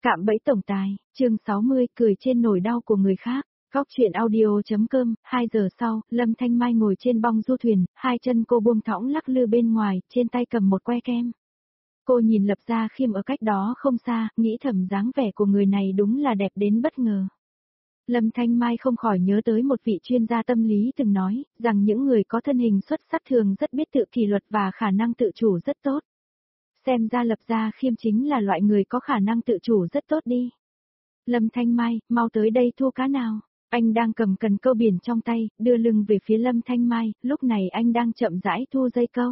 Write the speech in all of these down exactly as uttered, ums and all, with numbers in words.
Cạm bẫy tổng tài, chương sáu mươi, cười trên nỗi đau của người khác. Góc truyện audio.com, hai giờ sau, Lâm Thanh Mai ngồi trên bong du thuyền, hai chân cô buông thõng lắc lư bên ngoài, trên tay cầm một que kem. Cô nhìn Lập Gia Khiêm ở cách đó không xa, nghĩ thầm dáng vẻ của người này đúng là đẹp đến bất ngờ. Lâm Thanh Mai không khỏi nhớ tới một vị chuyên gia tâm lý từng nói, rằng những người có thân hình xuất sắc thường rất biết tự kỷ luật và khả năng tự chủ rất tốt. Xem ra Lập Gia Khiêm chính là loại người có khả năng tự chủ rất tốt đi. Lâm Thanh Mai, mau tới đây thu cá nào. Anh đang cầm cần câu biển trong tay, đưa lưng về phía Lâm Thanh Mai, lúc này anh đang chậm rãi thu dây câu.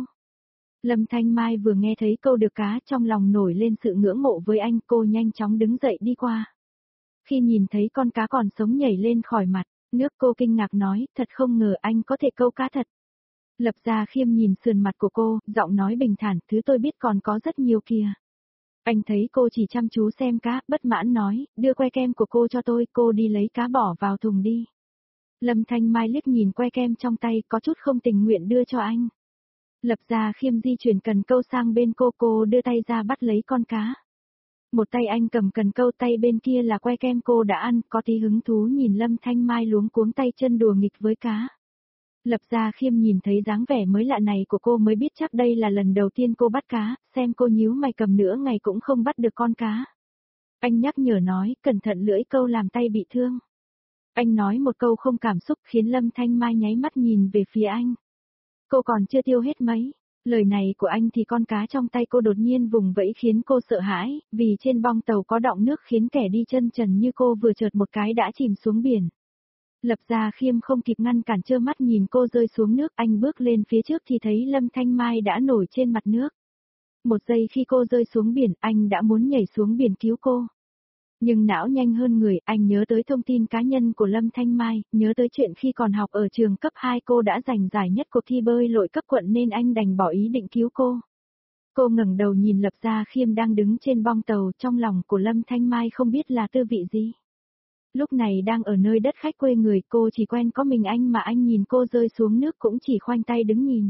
Lâm Thanh Mai vừa nghe thấy câu được cá trong lòng nổi lên sự ngưỡng mộ với anh, cô nhanh chóng đứng dậy đi qua. Khi nhìn thấy con cá còn sống nhảy lên khỏi mặt, nước cô kinh ngạc nói, thật không ngờ anh có thể câu cá thật. Lập Gia Khiêm nhìn sườn mặt của cô, giọng nói bình thản, thứ tôi biết còn có rất nhiều kìa. Anh thấy cô chỉ chăm chú xem cá, bất mãn nói, đưa que kem của cô cho tôi, cô đi lấy cá bỏ vào thùng đi. Lâm Thanh Mai liếc nhìn que kem trong tay, có chút không tình nguyện đưa cho anh. Lập Gia Khiêm di chuyển cần câu sang bên cô, cô đưa tay ra bắt lấy con cá. Một tay anh cầm cần câu, tay bên kia là que kem cô đã ăn, có tí hứng thú nhìn Lâm Thanh Mai luống cuống tay chân đùa nghịch với cá. Lập Gia Khiêm nhìn thấy dáng vẻ mới lạ này của cô mới biết chắc đây là lần đầu tiên cô bắt cá, xem cô nhíu mày cầm nửa ngày cũng không bắt được con cá. Anh nhắc nhở nói, cẩn thận lưỡi câu làm tay bị thương. Anh nói một câu không cảm xúc khiến Lâm Thanh Mai nháy mắt nhìn về phía anh. Cô còn chưa tiêu hết mấy. Lời này của anh thì con cá trong tay cô đột nhiên vùng vẫy khiến cô sợ hãi, vì trên bong tàu có đọng nước khiến kẻ đi chân trần như cô vừa chợt một cái đã chìm xuống biển. Lập Gia Khiêm không kịp ngăn cản, trơ mắt nhìn cô rơi xuống nước, anh bước lên phía trước thì thấy Lâm Thanh Mai đã nổi trên mặt nước. Một giây khi cô rơi xuống biển, anh đã muốn nhảy xuống biển cứu cô. Nhưng não nhanh hơn người, anh nhớ tới thông tin cá nhân của Lâm Thanh Mai, nhớ tới chuyện khi còn học ở trường cấp hai cô đã giành giải nhất cuộc thi bơi lội cấp quận nên anh đành bỏ ý định cứu cô. Cô ngẩng đầu nhìn Lập Gia Khiêm đang đứng trên bong tàu, trong lòng của Lâm Thanh Mai không biết là tư vị gì. Lúc này đang ở nơi đất khách quê người, cô chỉ quen có mình anh mà anh nhìn cô rơi xuống nước cũng chỉ khoanh tay đứng nhìn.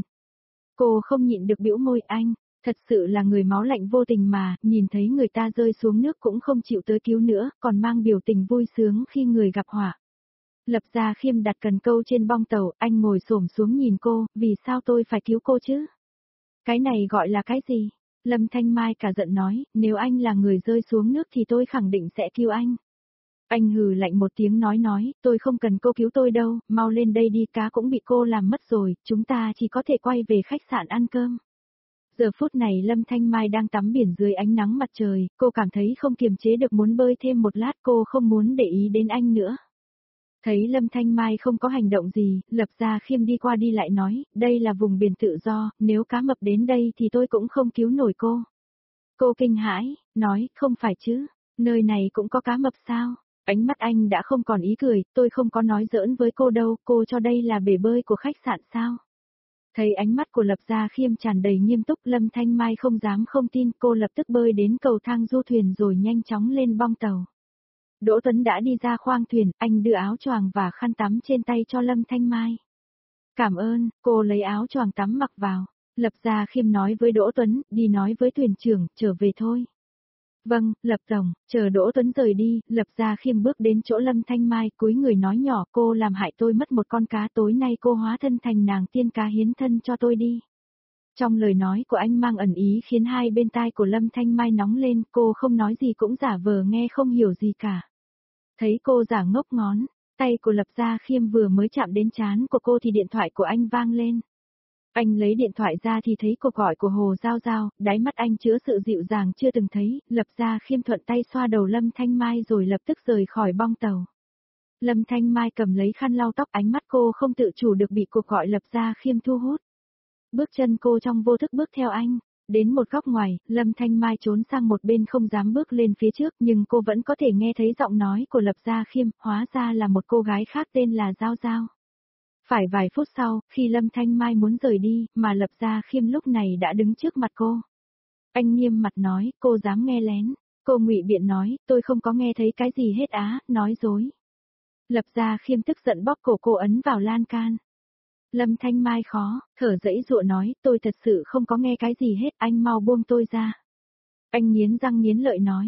Cô không nhịn được bĩu môi, anh, thật sự là người máu lạnh vô tình mà, nhìn thấy người ta rơi xuống nước cũng không chịu tới cứu nữa, còn mang biểu tình vui sướng khi người gặp họa. Lập Gia Khiêm đặt cần câu trên bong tàu, anh ngồi xổm xuống nhìn cô, vì sao tôi phải cứu cô chứ? Cái này gọi là cái gì? Lâm Thanh Mai cả giận nói, nếu anh là người rơi xuống nước thì tôi khẳng định sẽ cứu anh. Anh hừ lạnh một tiếng nói nói, tôi không cần cô cứu tôi đâu, mau lên đây đi, cá cũng bị cô làm mất rồi, chúng ta chỉ có thể quay về khách sạn ăn cơm. Giờ phút này Lâm Thanh Mai đang tắm biển dưới ánh nắng mặt trời, cô cảm thấy không kiềm chế được muốn bơi thêm một lát, cô không muốn để ý đến anh nữa. Thấy Lâm Thanh Mai không có hành động gì, Lập Gia Khiêm đi qua đi lại nói, đây là vùng biển tự do, nếu cá mập đến đây thì tôi cũng không cứu nổi cô. Cô kinh hãi, nói, không phải chứ, nơi này cũng có cá mập sao? Ánh mắt anh đã không còn ý cười, tôi không có nói giỡn với cô đâu, cô cho đây là bể bơi của khách sạn sao? Thấy ánh mắt của Lập Gia Khiêm tràn đầy nghiêm túc, Lâm Thanh Mai không dám không tin, cô lập tức bơi đến cầu thang du thuyền rồi nhanh chóng lên bong tàu. Đỗ Tuấn đã đi ra khoang thuyền, anh đưa áo choàng và khăn tắm trên tay cho Lâm Thanh Mai. Cảm ơn, cô lấy áo choàng tắm mặc vào. Lập Gia Khiêm nói với Đỗ Tuấn, đi nói với thuyền trưởng, trở về thôi. Vâng, Lập Tổng, chờ Đỗ Tuấn rời đi, Lập Gia Khiêm bước đến chỗ Lâm Thanh Mai, cúi người nói nhỏ, cô làm hại tôi mất một con cá, tối nay cô hóa thân thành nàng tiên cá hiến thân cho tôi đi. Trong lời nói của anh mang ẩn ý khiến hai bên tai của Lâm Thanh Mai nóng lên, cô không nói gì cũng giả vờ nghe không hiểu gì cả. Thấy cô giả ngốc ngón, tay của Lập Gia Khiêm vừa mới chạm đến trán của cô thì điện thoại của anh vang lên. Anh lấy điện thoại ra thì thấy cuộc gọi của Hồ Giao Giao, đáy mắt anh chứa sự dịu dàng chưa từng thấy, Lập Gia Khiêm thuận tay xoa đầu Lâm Thanh Mai rồi lập tức rời khỏi bong tàu. Lâm Thanh Mai cầm lấy khăn lau tóc, ánh mắt cô không tự chủ được bị cuộc gọi Lập Gia Khiêm thu hút. Bước chân cô trong vô thức bước theo anh, đến một góc ngoài, Lâm Thanh Mai trốn sang một bên không dám bước lên phía trước nhưng cô vẫn có thể nghe thấy giọng nói của Lập Gia Khiêm, hóa ra là một cô gái khác tên là Giao Giao. Phải vài phút sau, khi Lâm Thanh Mai muốn rời đi, mà Lập Gia Khiêm lúc này đã đứng trước mặt cô. Anh nghiêm mặt nói, cô dám nghe lén. Cô ngụy biện nói, tôi không có nghe thấy cái gì hết á, nói dối. Lập Gia Khiêm tức giận bóp cổ cô ấn vào lan can. Lâm Thanh Mai khó, thở dẫy dụa nói, tôi thật sự không có nghe cái gì hết, anh mau buông tôi ra. Anh nghiến răng nghiến lợi nói.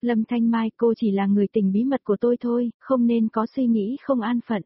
Lâm Thanh Mai, cô chỉ là người tình bí mật của tôi thôi, không nên có suy nghĩ không an phận.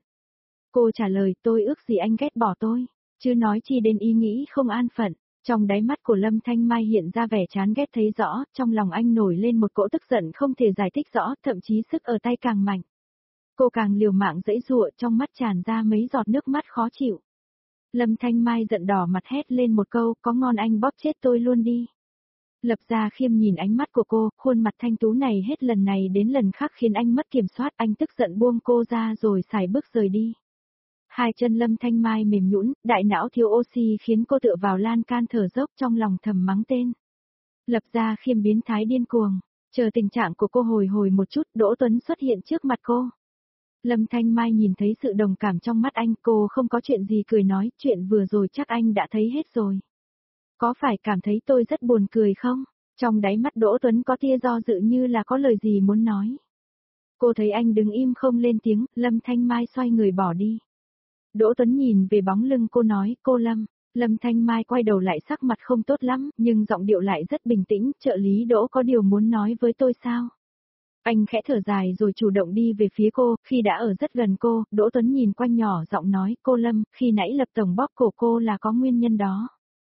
Cô trả lời, tôi ước gì anh ghét bỏ tôi, chứ nói chi đến ý nghĩ không an phận. Trong đáy mắt của Lâm Thanh Mai hiện ra vẻ chán ghét thấy rõ, trong lòng anh nổi lên một cỗ tức giận không thể giải thích rõ, thậm chí sức ở tay càng mạnh. Cô càng liều mạng giãy giụa, trong mắt tràn ra mấy giọt nước mắt khó chịu. Lâm Thanh Mai giận đỏ mặt hét lên một câu, có ngon anh bóp chết tôi luôn đi. Lập Gia Khiêm nhìn ánh mắt của cô, khuôn mặt thanh tú này hết lần này đến lần khác khiến anh mất kiểm soát, anh tức giận buông cô ra rồi sải bước rời đi. Hai chân Lâm Thanh Mai mềm nhũn, đại não thiếu oxy khiến cô tựa vào lan can thở dốc, trong lòng thầm mắng tên. Lập Gia Khiêm biến thái điên cuồng, chờ tình trạng của cô hồi hồi một chút, Đỗ Tuấn xuất hiện trước mặt cô. Lâm Thanh Mai nhìn thấy sự đồng cảm trong mắt anh, cô không có chuyện gì cười nói, chuyện vừa rồi chắc anh đã thấy hết rồi. Có phải cảm thấy tôi rất buồn cười không? Trong đáy mắt Đỗ Tuấn có tia do dự như là có lời gì muốn nói. Cô thấy anh đứng im không lên tiếng, Lâm Thanh Mai xoay người bỏ đi. Đỗ Tuấn nhìn về bóng lưng cô nói, cô Lâm. Lâm Thanh Mai quay đầu lại sắc mặt không tốt lắm, nhưng giọng điệu lại rất bình tĩnh, trợ lý Đỗ có điều muốn nói với tôi sao? Anh khẽ thở dài rồi chủ động đi về phía cô, khi đã ở rất gần cô, Đỗ Tuấn nhìn quanh nhỏ giọng nói, cô Lâm, khi nãy Lập Tổng bóp cổ cô là có nguyên nhân đó.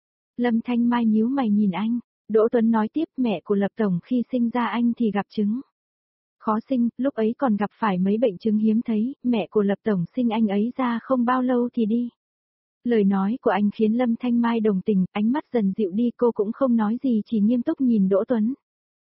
Lâm Thanh Mai nhíu mày nhìn anh, Đỗ Tuấn nói tiếp, mẹ của Lập Tổng khi sinh ra anh thì gặp chứng khó sinh, lúc ấy còn gặp phải mấy bệnh chứng hiếm thấy, mẹ của Lập Tổng sinh anh ấy ra không bao lâu thì đi. Lời nói của anh khiến Lâm Thanh Mai đồng tình, ánh mắt dần dịu đi, cô cũng không nói gì, chỉ nghiêm túc nhìn Đỗ Tuấn.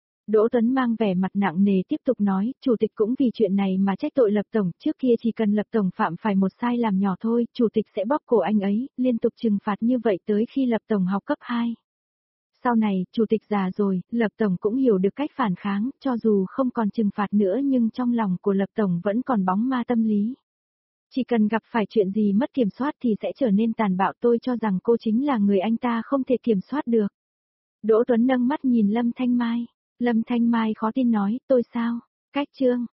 Đỗ Tuấn mang vẻ mặt nặng nề tiếp tục nói, chủ tịch cũng vì chuyện này mà trách tội Lập Tổng, trước kia chỉ cần Lập Tổng phạm phải một sai làm nhỏ thôi, chủ tịch sẽ bóp cổ anh ấy, liên tục trừng phạt như vậy tới khi Lập Tổng học cấp hai. Sau này, chủ tịch già rồi, Lập Tổng cũng hiểu được cách phản kháng, cho dù không còn trừng phạt nữa nhưng trong lòng của Lập Tổng vẫn còn bóng ma tâm lý. Chỉ cần gặp phải chuyện gì mất kiểm soát thì sẽ trở nên tàn bạo, tôi cho rằng cô chính là người anh ta không thể kiểm soát được. Đỗ Tuấn nâng mắt nhìn Lâm Thanh Mai. Lâm Thanh Mai khó tin nói, tôi sao? Cách trương,